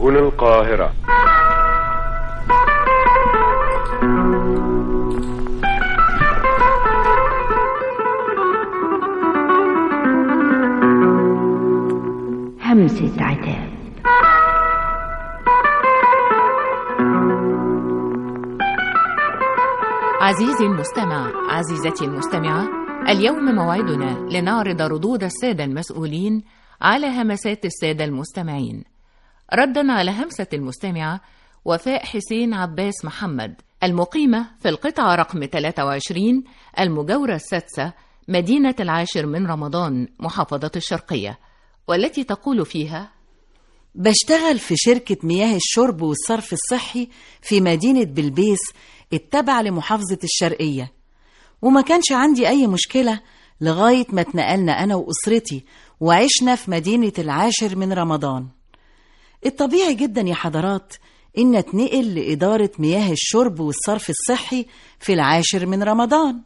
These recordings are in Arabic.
هنا القاهرة. همسة عتاب. عزيزي المستمع، عزيزتي المستمعة، اليوم موعدنا لنعرض ردود السادة المسؤولين على همسات السادة المستمعين. ردا على همسة المستمعة وفاء حسين عباس محمد المقيمة في القطعة رقم 23 المجاورة السادسة مدينة العاشر من رمضان محافظة الشرقية، والتي تقول فيها: بشتغل في شركة مياه الشرب والصرف الصحي في مدينة بلبيس التابعة لمحافظة الشرقية، وما كانش عندي أي مشكلة لغاية ما اتنقلنا أنا وأسرتي وعشنا في مدينة العاشر من رمضان. الطبيعي جدا يا حضرات إن اتنقل لإدارة مياه الشرب والصرف الصحي في العاشر من رمضان.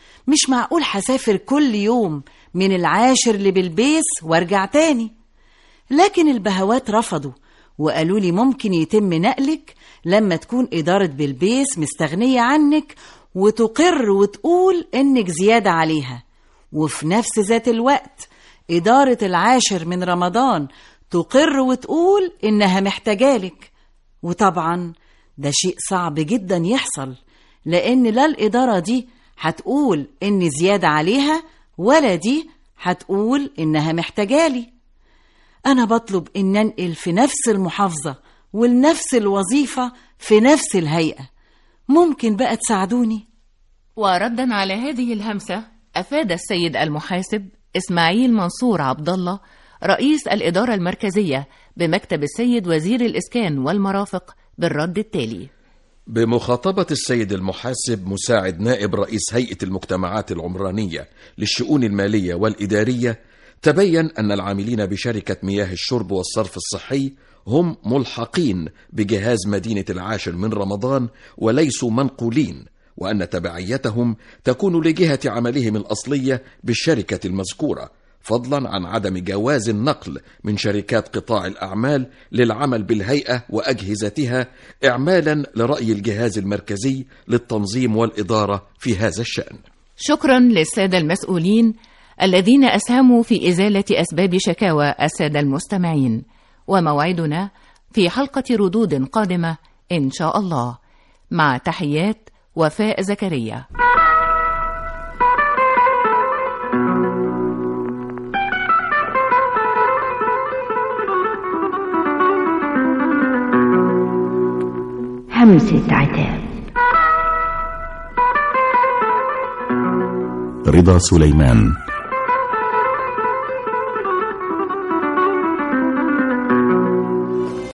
مش معقول هسافر كل يوم من العاشر لبلبيس وارجع تاني، لكن البهوات رفضوا وقالوا لي ممكن يتم نقلك لما تكون إدارة بلبيس مستغنية عنك وتقر وتقول إنك زيادة عليها، وفي نفس ذات الوقت إدارة العاشر من رمضان تقر وتقول إنها محتاجالك. وطبعا ده شيء صعب جدا يحصل، لأن لا الإدارة دي هتقول إن زيادة عليها ولا دي هتقول إنها محتاجالي. أنا بطلب إن أنقل في نفس المحافظة ولنفس الوظيفة في نفس الهيئة، ممكن بقى تساعدوني؟ وردا على هذه الهمسة أفاد السيد المحاسب إسماعيل منصور عبد الله رئيس الإدارة المركزية بمكتب السيد وزير الإسكان والمرافق بالرد التالي: بمخاطبة السيد المحاسب مساعد نائب رئيس هيئة المجتمعات العمرانية للشؤون المالية والإدارية، تبين أن العاملين بشركة مياه الشرب والصرف الصحي هم ملحقين بجهاز مدينة العاشر من رمضان وليسوا منقولين، وأن تبعيتهم تكون لجهة عملهم الأصلية بالشركة المذكورة، فضلا عن عدم جواز النقل من شركات قطاع الأعمال للعمل بالهيئة وأجهزتها إعمالا لرأي الجهاز المركزي للتنظيم والإدارة في هذا الشأن. شكرا للسادة المسؤولين الذين أسهموا في إزالة أسباب شكاوى السادة المستمعين، وموعدنا في حلقة ردود قادمة إن شاء الله. مع تحيات وفاء زكريا. همسة عتاب. رضا سليمان.